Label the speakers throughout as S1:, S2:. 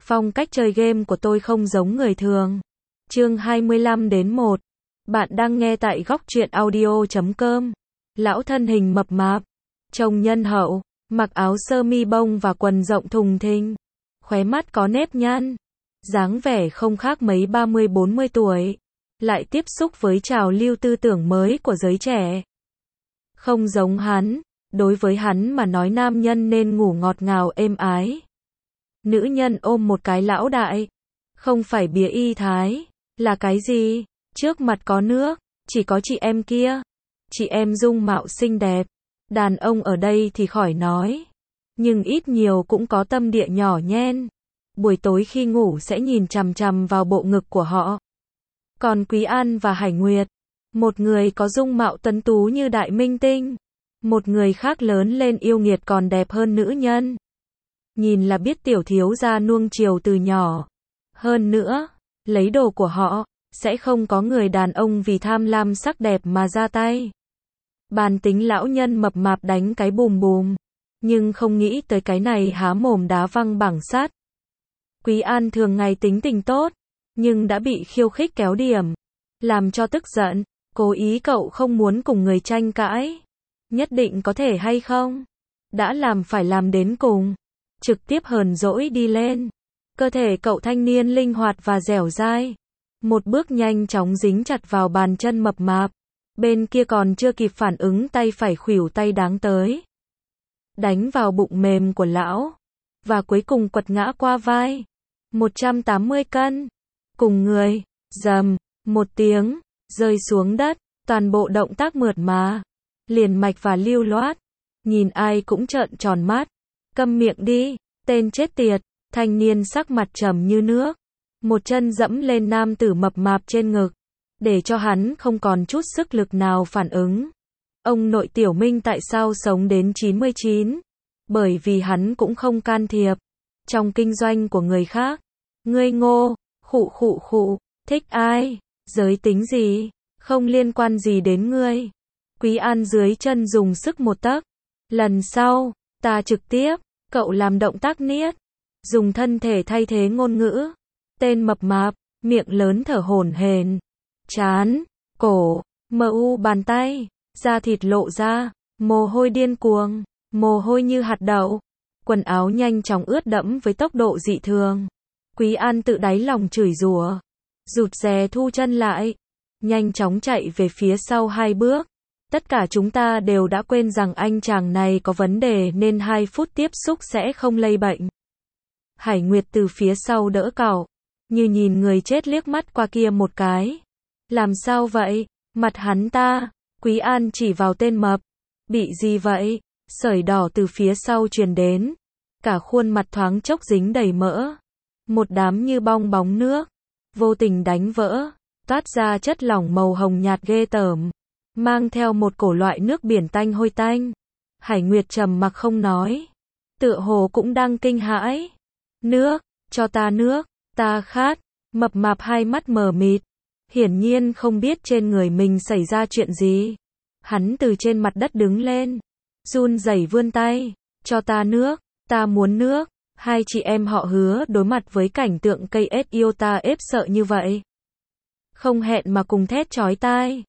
S1: Phong cách chơi game của tôi không giống người thường. Chương 25-1. Bạn đang nghe tại góc truyện audio.com. Lão thân hình mập mạp, trông nhân hậu, mặc áo sơ mi bông và quần rộng thùng thình, khóe mắt có nếp nhăn, dáng vẻ không khác mấy 30-40 tuổi, lại tiếp xúc với trào lưu tư tưởng mới của giới trẻ. Không giống hắn, đối với hắn mà nói nam nhân nên ngủ ngọt ngào êm ái. Nữ nhân ôm một cái lão đại, không phải bía y thái, là cái gì? Trước mặt có nước, chỉ có chị em kia. Chị em dung mạo xinh đẹp, đàn ông ở đây thì khỏi nói, nhưng ít nhiều cũng có tâm địa nhỏ nhen. Buổi tối khi ngủ sẽ nhìn chằm chằm vào bộ ngực của họ. Còn Quý An và Hải Nguyệt, một người có dung mạo tuấn tú như đại minh tinh, một người khác lớn lên yêu nghiệt còn đẹp hơn nữ nhân. Nhìn là biết tiểu thiếu gia nuông chiều từ nhỏ. Hơn nữa, lấy đồ của họ, sẽ không có người đàn ông vì tham lam sắc đẹp mà ra tay. Bàn tính lão nhân mập mạp đánh cái bùm bùm, nhưng không nghĩ tới cái này há mồm đá văng bảng sắt. Quý An thường ngày tính tình tốt, nhưng đã bị khiêu khích kéo điểm, làm cho tức giận, cố ý cậu không muốn cùng người tranh cãi. Nhất định có thể hay không? Đã làm phải làm đến cùng. Trực tiếp hờn dỗi đi lên. Cơ thể cậu thanh niên linh hoạt và dẻo dai. Một bước nhanh chóng dính chặt vào bàn chân mập mạp. Bên kia còn chưa kịp phản ứng tay phải khuỷu tay đáng tới. Đánh vào bụng mềm của lão. Và cuối cùng quật ngã qua vai. 180 cân. Cùng người, rầm, một tiếng, rơi xuống đất. Toàn bộ động tác mượt mà, liền mạch và lưu loát. Nhìn ai cũng trợn tròn mắt. Câm miệng đi, tên chết tiệt. Thanh niên sắc mặt trầm như nước. Một chân dẫm lên nam tử mập mạp trên ngực, để cho hắn không còn chút sức lực nào phản ứng. Ông nội Tiểu Minh tại sao sống đến 99? Bởi vì hắn cũng không can thiệp trong kinh doanh của người khác. Ngươi ngô, khụ, thích ai, giới tính gì, không liên quan gì đến ngươi. Quý An dưới chân dùng sức một tấc. Lần sau, ta trực tiếp, cậu làm động tác niết, dùng thân thể thay thế ngôn ngữ. Tên mập mạp, miệng lớn thở hổn hển, trán, cổ, mờ u bàn tay, da thịt lộ ra, mồ hôi điên cuồng, mồ hôi như hạt đậu, quần áo nhanh chóng ướt đẫm với tốc độ dị thường. Quý An tự đáy lòng chửi rủa, rụt rè thu chân lại, nhanh chóng chạy về phía sau 2 bước. Tất cả chúng ta đều đã quên rằng anh chàng này có vấn đề nên 2 phút tiếp xúc sẽ không lây bệnh. Hải Nguyệt từ phía sau đỡ cậu, như nhìn người chết liếc mắt qua kia một cái. Làm sao vậy? Mặt hắn ta. Quý An chỉ vào tên mập. Bị gì vậy? Sởi đỏ từ phía sau truyền đến. Cả khuôn mặt thoáng chốc dính đầy mỡ. Một đám như bong bóng nước. Vô tình đánh vỡ. Toát ra chất lỏng màu hồng nhạt ghê tởm. Mang theo một cổ loại nước biển tanh hôi tanh. Hải Nguyệt trầm mặc không nói. Tựa hồ cũng đang kinh hãi. Nước, cho ta nước, ta khát. Mập mạp hai mắt mờ mịt. Hiển nhiên không biết trên người mình xảy ra chuyện gì. Hắn từ trên mặt đất đứng lên. Run rẩy vươn tay. Cho ta nước, ta muốn nước. Hai chị em họ hứa đối mặt với cảnh tượng cây ếch yêu ta ếp sợ như vậy. Không hẹn mà cùng thét chói tai.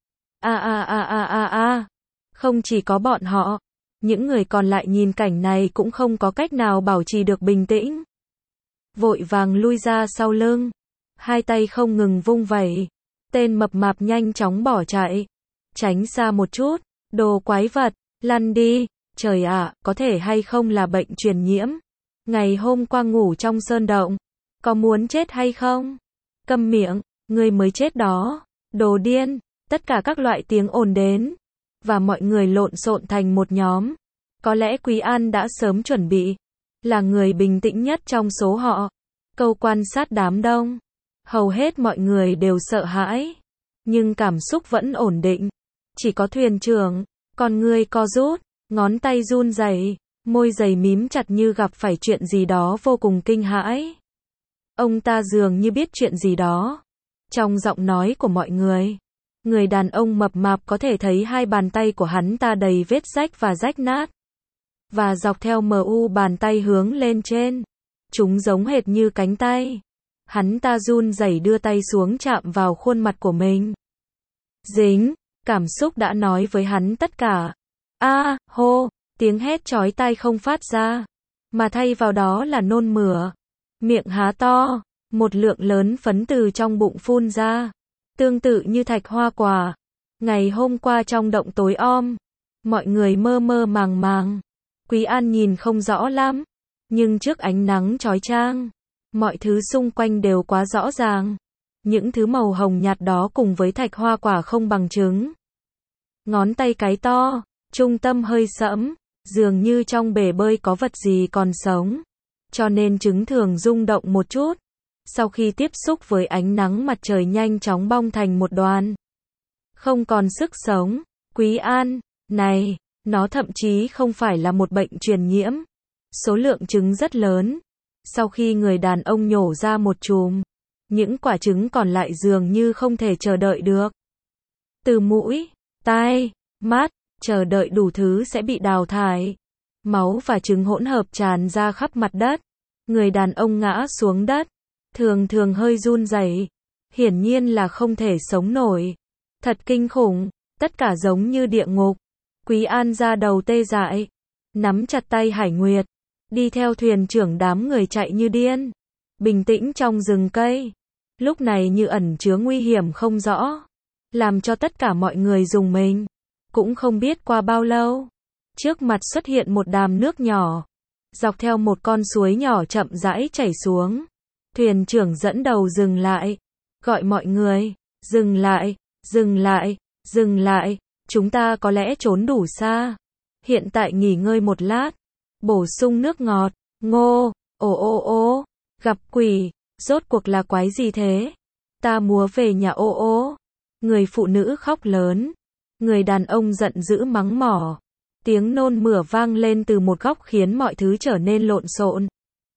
S1: Không chỉ có bọn họ, những người còn lại nhìn cảnh này cũng không có cách nào bảo trì được bình tĩnh. Vội vàng lui ra sau lưng, hai tay không ngừng vung vẩy. Tên mập mạp nhanh chóng bỏ chạy. Tránh xa một chút, đồ quái vật, lăn đi. Trời ạ, có thể hay không là bệnh truyền nhiễm. Ngày hôm qua ngủ trong sơn động, có muốn chết hay không? Câm miệng, ngươi mới chết đó. Đồ điên. Tất cả các loại tiếng ồn đến, và mọi người lộn xộn thành một nhóm. Có lẽ Quý An đã sớm chuẩn bị, là người bình tĩnh nhất trong số họ. Câu quan sát đám đông, hầu hết mọi người đều sợ hãi, nhưng cảm xúc vẫn ổn định. Chỉ có thuyền trưởng, con người co rút, ngón tay run rẩy, môi dày mím chặt như gặp phải chuyện gì đó vô cùng kinh hãi. Ông ta dường như biết chuyện gì đó. Trong giọng nói của mọi người, người đàn ông mập mạp có thể thấy 2 bàn tay của hắn ta đầy vết rách và rách nát. Và dọc theo mu bàn tay hướng lên trên, Chúng giống hệt như cánh tay. Hắn ta run rẩy đưa tay xuống chạm vào khuôn mặt của mình. Dính, cảm xúc đã nói với hắn tất cả. A, hô, tiếng hét chói tai không phát ra, mà thay vào đó là nôn mửa. Miệng há to, một lượng lớn phấn từ trong bụng phun ra, tương tự như thạch hoa quả. Ngày hôm qua trong động tối om, mọi người mơ mơ màng màng. Quý An nhìn không rõ lắm, nhưng trước ánh nắng chói chang, mọi thứ xung quanh đều quá rõ ràng. Những thứ màu hồng nhạt đó cùng với thạch hoa quả không bằng chứng. Ngón tay cái to, trung tâm hơi sẫm, dường như trong bể bơi có vật gì còn sống, cho nên trứng thường rung động một chút. Sau khi tiếp xúc với ánh nắng mặt trời nhanh chóng bong thành một đoàn, không còn sức sống. Quý An, này, nó thậm chí không phải là một bệnh truyền nhiễm. Số lượng trứng rất lớn. Sau khi người đàn ông nhổ ra một chùm, những quả trứng còn lại dường như không thể chờ đợi được. Từ mũi, tai, mắt, chờ đợi đủ thứ sẽ bị đào thải. Máu và trứng hỗn hợp tràn ra khắp mặt đất. Người đàn ông ngã xuống đất, thường hơi run rẩy, hiển nhiên là không thể sống nổi. Thật kinh khủng, tất cả giống như địa ngục. Quý An ra đầu tê dại, nắm chặt tay Hải Nguyệt, đi theo thuyền trưởng đám người chạy như điên. Bình tĩnh trong rừng cây, lúc này như ẩn chứa nguy hiểm không rõ, làm cho tất cả mọi người rùng mình. Cũng không biết qua bao lâu, trước mặt xuất hiện một đàm nước nhỏ, dọc theo một con suối nhỏ chậm rãi chảy xuống. Thuyền trưởng dẫn đầu dừng lại, gọi mọi người, dừng lại, dừng lại, dừng lại, chúng ta có lẽ trốn đủ xa. Hiện tại nghỉ ngơi một lát, bổ sung nước ngọt. Ngô, ô, gặp quỷ, rốt cuộc là quái gì thế? Ta múa về nhà ô. Người phụ nữ khóc lớn, người đàn ông giận dữ mắng mỏ. Tiếng nôn mửa vang lên từ một góc khiến mọi thứ trở nên lộn xộn.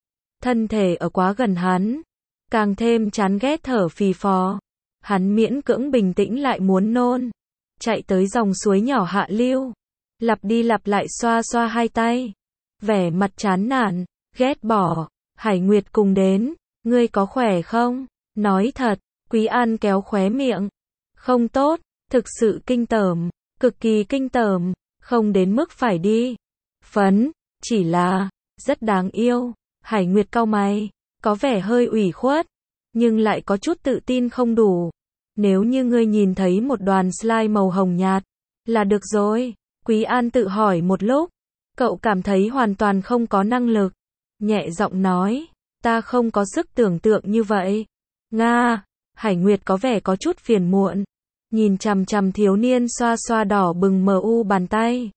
S1: Thân thể ở quá gần hắn, càng thêm chán ghét thở phì phò. Hắn miễn cưỡng bình tĩnh lại muốn nôn, chạy tới dòng suối nhỏ hạ lưu, lặp đi lặp lại xoa xoa hai tay, vẻ mặt chán nản, ghét bỏ. Hải Nguyệt cùng đến, ngươi có khỏe không? Nói thật. Quý An kéo khóe miệng. Không tốt, thực sự kinh tởm, cực kỳ kinh tởm, không đến mức phải đi. Phấn, chỉ là, rất đáng yêu. Hải Nguyệt cau mày, có vẻ hơi ủy khuất, nhưng lại có chút tự tin không đủ. Nếu như ngươi nhìn thấy một đoàn slime màu hồng nhạt, là được rồi. Quý An tự hỏi một lúc, cậu cảm thấy hoàn toàn không có năng lực. Nhẹ giọng nói, ta không có sức tưởng tượng như vậy. Nga, Hải Nguyệt có vẻ có chút phiền muộn, nhìn chằm chằm thiếu niên xoa xoa đỏ bừng mờ u bàn tay.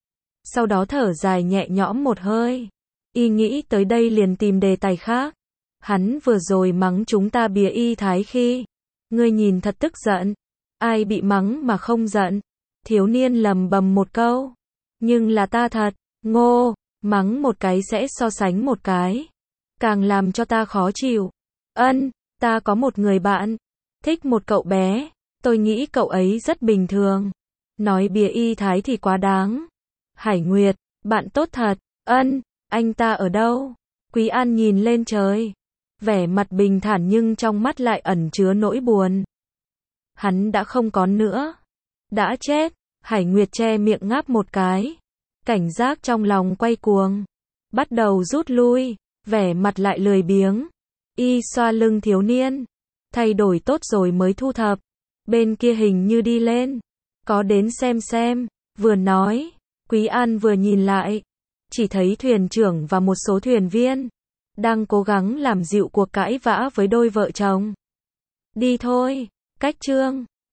S1: Sau đó thở dài nhẹ nhõm một hơi. Y nghĩ tới đây liền tìm đề tài khác. Hắn vừa rồi mắng chúng ta bìa y thái khi. Ngươi nhìn thật tức giận. Ai bị mắng mà không giận? Thiếu niên lầm bầm một câu. Nhưng là ta thật. Ngô, mắng một cái sẽ so sánh một cái. Càng làm cho ta khó chịu. Ta có một người bạn. Thích một cậu bé. Tôi nghĩ cậu ấy rất bình thường. Nói bìa y thái thì quá đáng. Hải Nguyệt, bạn tốt thật. Anh ta ở đâu? Quý An nhìn lên trời. Vẻ mặt bình thản nhưng trong mắt lại ẩn chứa nỗi buồn. Hắn đã không có nữa. Đã chết. Hải Nguyệt che miệng ngáp một cái. Cảnh giác trong lòng quay cuồng. Bắt đầu rút lui. Vẻ mặt lại lười biếng. Y xoa lưng thiếu niên. Thay đổi tốt rồi mới thu thập. Bên kia hình như đi lên. Có đến xem. Vừa nói. Quý An vừa nhìn lại. Chỉ thấy thuyền trưởng và một số thuyền viên đang cố gắng làm dịu cuộc cãi vã với đôi vợ chồng. Đi thôi. Cách chương